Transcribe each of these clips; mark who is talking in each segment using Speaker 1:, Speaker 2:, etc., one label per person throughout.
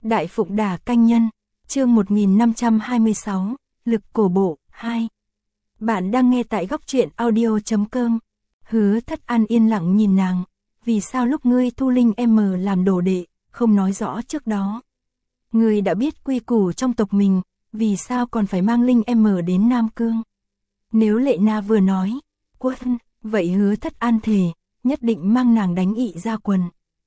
Speaker 1: Đại Phụng Đà Canh Nhân, chương 1526, Lực Cổ Bộ 2. Bạn đang nghe tại góc truyện audio.com. Hứa Thất An yên lặng nhìn nàng, vì sao lúc ngươi thu Linh M làm đồ đệ, không nói rõ trước đó. Ngươi đã biết quy củ trong tộc mình, vì sao còn phải mang Linh M đến Nam Cương. Nếu Lệ Na vừa nói, quân, vậy Hứa Thất An thề, nhất định mang nàng đánh ị ra quần.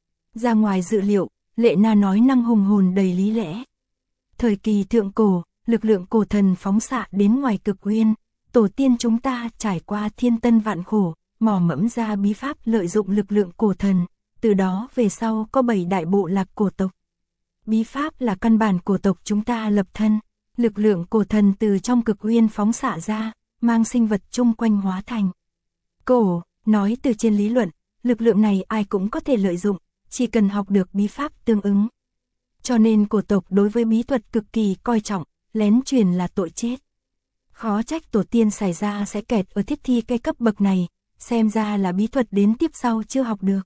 Speaker 1: Ra ngoài dự liệu, Lệ Na nói năng hùng hồn đầy lý lẽ. Thời kỳ thượng cổ, lực lượng cổ thần phóng xạ đến ngoài cực uyên, tổ tiên chúng ta trải qua thiên tân vạn khổ, mò mẫm ra bí pháp lợi dụng lực lượng cổ thần, từ đó về sau có 7 đại bộ lạc cổ tộc. Bí pháp là căn bản cổ tộc chúng ta lập thân, lực lượng cổ thần từ trong cực uyên phóng xạ ra, mang sinh vật chung quanh hóa thành. Cổ, nói từ trên lý luận, lực lượng này ai cũng có thể lợi dụng, chỉ cần học được bí pháp tương ứng. Cho nên cổ tộc đối với bí thuật cực kỳ coi trọng, lén truyền là tội chết. Khó trách tổ tiên xảy ra sẽ kẹt ở thiết thi cây cấp bậc này, xem ra là bí thuật đến tiếp sau chưa học được.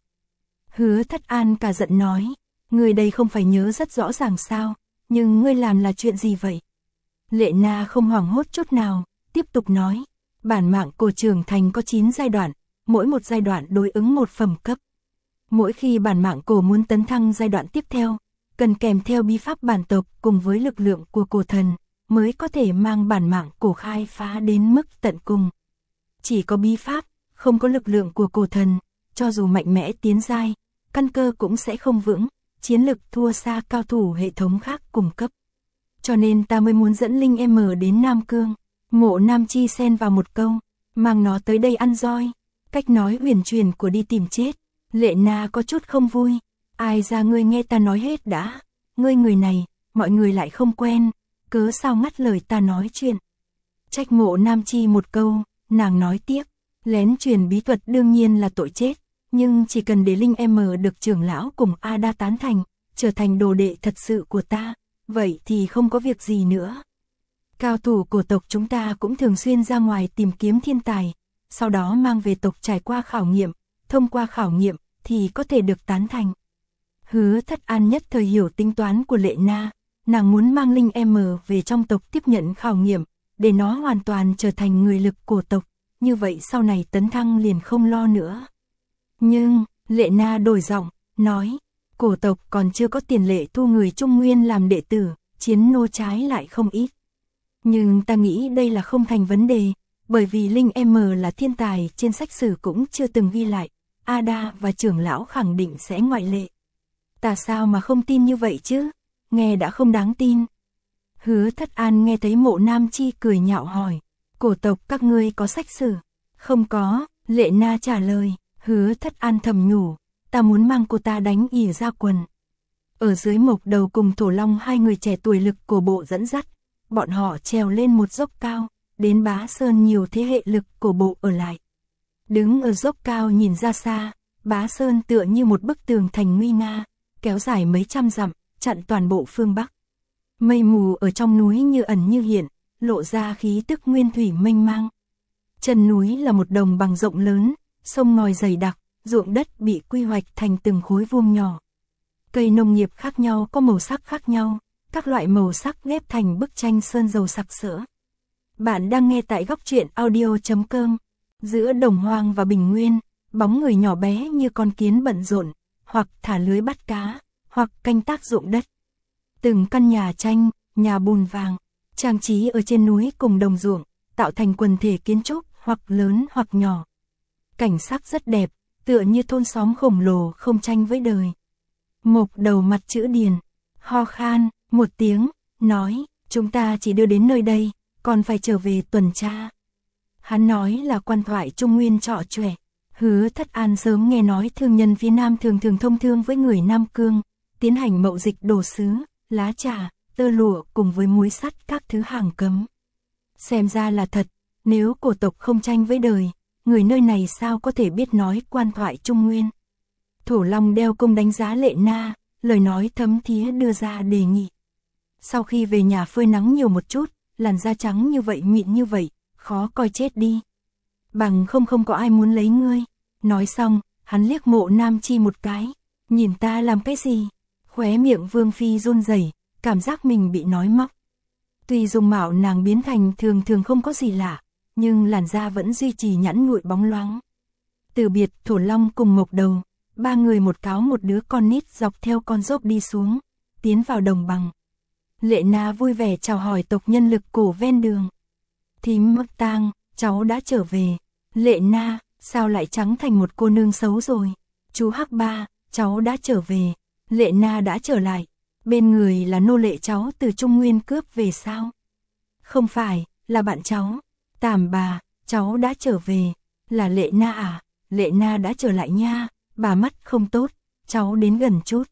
Speaker 1: Hứa Thất An cả giận nói, người đây không phải nhớ rất rõ ràng sao, nhưng ngươi làm là chuyện gì vậy? Lệ Na không hoảng hốt chút nào, tiếp tục nói, bản mạng cổ trưởng thành có 9 giai đoạn, mỗi một giai đoạn đối ứng một phẩm cấp. Mỗi khi bản mạng cổ muốn tấn thăng giai đoạn tiếp theo, cần kèm theo bí pháp bản tộc cùng với lực lượng của cổ thần, mới có thể mang bản mạng cổ khai phá đến mức tận cùng. Chỉ có bí pháp, không có lực lượng của cổ thần, cho dù mạnh mẽ tiến giai, căn cơ cũng sẽ không vững, chiến lực thua xa cao thủ hệ thống khác cùng cấp. Cho nên ta mới muốn dẫn Linh M đến Nam Cương. Mộ Nam Chi xen vào một câu, mang nó tới đây ăn roi. Cách nói huyền truyền của đi tìm chết. Lệ Na có chút không vui. Ai ra ngươi nghe ta nói hết đã. Ngươi người này, mọi người lại không quen, cớ sao ngắt lời ta nói chuyện. Trách Mộ Nam Chi một câu, nàng nói tiếp. Lén truyền bí thuật đương nhiên là tội chết, nhưng chỉ cần để Linh M được trưởng lão cùng Ada tán thành, trở thành đồ đệ thật sự của ta, vậy thì không có việc gì nữa. Cao thủ cổ tộc chúng ta cũng thường xuyên ra ngoài tìm kiếm thiên tài, sau đó mang về tộc trải qua khảo nghiệm, thông qua khảo nghiệm thì có thể được tán thành. Hứa Thất An nhất thời hiểu tính toán của Lệ Na, nàng muốn mang Linh M về trong tộc tiếp nhận khảo nghiệm, để nó hoàn toàn trở thành người lực cổ tộc, như vậy sau này tấn thăng liền không lo nữa. Nhưng, Lệ Na đổi giọng, nói, cổ tộc còn chưa có tiền lệ thu người Trung Nguyên làm đệ tử, chiến nô trái lại không ít. Nhưng ta nghĩ đây là không thành vấn đề, bởi vì Linh M là thiên tài trên sách sử cũng chưa từng ghi lại, Ada và trưởng lão khẳng định sẽ ngoại lệ. Ta sao mà không tin như vậy chứ, nghe đã không đáng tin. Hứa Thất An nghe thấy Mộ Nam Chi cười nhạo hỏi, cổ tộc các ngươi có sách sử? Không có, Lệ Na trả lời. Hứa Thất An thầm nhủ, ta muốn mang cô ta đánh ỉa ra quần. Ở dưới Mộc Đầu cùng Thổ Long hai người trẻ tuổi lực cổ bộ dẫn dắt, bọn họ trèo lên một dốc cao, đến Bá Sơn nhiều thế hệ lực cổ bộ ở lại. Đứng ở dốc cao nhìn ra xa, Bá Sơn tựa như một bức tường thành nguy nga, kéo dài mấy trăm dặm, chặn toàn bộ phương Bắc. Mây mù ở trong núi như ẩn như hiện, lộ ra khí tức nguyên thủy mênh mang. Chân núi là một đồng bằng rộng lớn, sông ngòi dày đặc, ruộng đất bị quy hoạch thành từng khối vuông nhỏ. Cây nông nghiệp khác nhau có màu sắc khác nhau, các loại màu sắc ghép thành bức tranh sơn dầu sặc sỡ. Bạn đang nghe tại góc truyện audio.com. Giữa đồng hoang và bình nguyên, bóng người nhỏ bé như con kiến bận rộn, hoặc thả lưới bắt cá, hoặc canh tác ruộng đất. Từng căn nhà tranh, nhà bùn vàng, trang trí ở trên núi cùng đồng ruộng, tạo thành quần thể kiến trúc hoặc lớn hoặc nhỏ. Cảnh sắc rất đẹp, tựa như thôn xóm khổng lồ không tranh với đời. Mộc Đầu mặt chữ điền, ho khan một tiếng, nói, chúng ta chỉ đưa đến nơi đây, còn phải trở về tuần tra. Hắn nói là quan thoại Trung Nguyên trọ chỏe. Hứa Thất An sớm nghe nói thương nhân phía Nam thường thông thương với người Nam Cương, tiến hành mậu dịch đồ sứ, lá trà, tơ lụa cùng với muối sắt các thứ hàng cấm. Xem ra là thật, nếu cổ tộc không tranh với đời, người nơi này sao có thể biết nói quan thoại Trung Nguyên. Thổ Long đeo cung đánh giá Lệ Na, lời nói thấm thía đưa ra đề nghị. Sau khi về nhà phơi nắng nhiều một chút, làn da trắng như vậy mịn như vậy, khó coi chết đi. Bằng không có ai muốn lấy ngươi. Nói xong, hắn liếc Mộ Nam Chi một cái, nhìn ta làm cái gì? Khóe miệng Vương Phi run rẩy, cảm giác mình bị nói móc. Tuy dung mạo nàng biến thành thường thường không có gì lạ, nhưng làn da vẫn duy trì nhẵn nhụi bóng loáng. Từ biệt Thổ Long cùng Mộc Đầu, ba người một cáo một đứa con nít dọc theo con dốc đi xuống, tiến vào đồng bằng. Lệ Na vui vẻ chào hỏi tộc nhân Lực Cổ ven đường. Thím Mắc Tang, cháu đã trở về. Lệ Na, sao lại trắng thành một cô nương xấu rồi? Chú Hắc Ba, cháu đã trở về. Lệ Na đã trở lại. Bên người là nô lệ cháu từ Trung Nguyên cướp về sao? Không phải, là bạn cháu. Tàm bà, cháu đã trở về. Là Lệ Na à? Lệ Na đã trở lại nha. Bà mắt không tốt, cháu đến gần chút.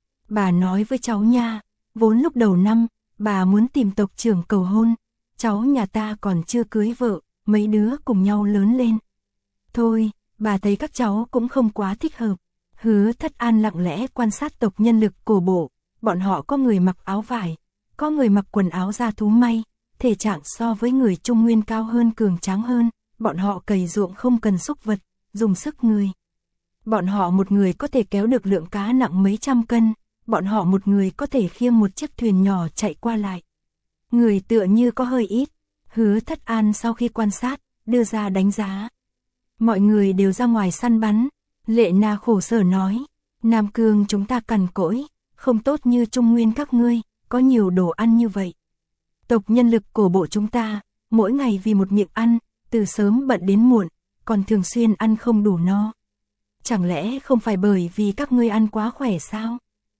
Speaker 1: Bà nói với cháu nha, vốn lúc đầu năm, bà muốn tìm tộc trưởng cầu hôn. Cháu nhà ta còn chưa cưới vợ, mấy đứa cùng nhau lớn lên. Thôi, bà thấy các cháu cũng không quá thích hợp. Hứa Thất An lặng lẽ quan sát tộc nhân Lực Cổ Bộ. Bọn họ có người mặc áo vải, có người mặc quần áo da thú may, thể trạng so với người Trung Nguyên cao hơn, cường tráng hơn. Bọn họ cày ruộng không cần xúc vật, dùng sức người. Bọn họ một người có thể kéo được lượng cá nặng mấy trăm cân, bọn họ một người có thể khiêng một chiếc thuyền nhỏ chạy qua lại. Người tựa như có hơi ít. Hứa Thất An sau khi quan sát, đưa ra đánh giá. Mọi người đều ra ngoài săn bắn. Lệ Na khổ sở nói, Nam Cương chúng ta cằn cỗi, không tốt như Trung Nguyên các ngươi, có nhiều đồ ăn như vậy. Tộc nhân Lực Cổ Bộ chúng ta, mỗi ngày vì một miệng ăn, từ sớm bận đến muộn, còn thường xuyên ăn không đủ no. Chẳng lẽ không phải bởi vì các ngươi ăn quá khỏe sao?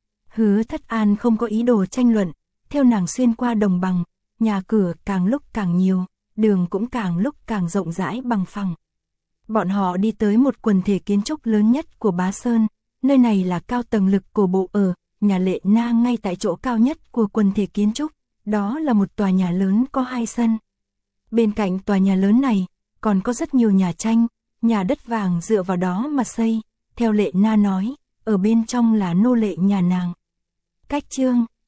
Speaker 1: Hứa Thất An không có ý đồ tranh luận, theo nàng xuyên qua đồng bằng, nhà cửa càng lúc càng nhiều, đường cũng càng lúc càng rộng rãi bằng phẳng. Bọn họ đi tới một quần thể kiến trúc lớn nhất của Bá Sơn, nơi này là cao tầng Lực Cổ Bộ ở, nhà Lệ Na ngay tại chỗ cao nhất của quần thể kiến trúc, đó là một tòa nhà lớn có 2 sân. Bên cạnh tòa nhà lớn này, còn có rất nhiều nhà tranh, nhà đất vàng dựa vào đó mà xây, theo Lệ Na nói, ở bên trong là nô lệ nhà nàng. Cách chương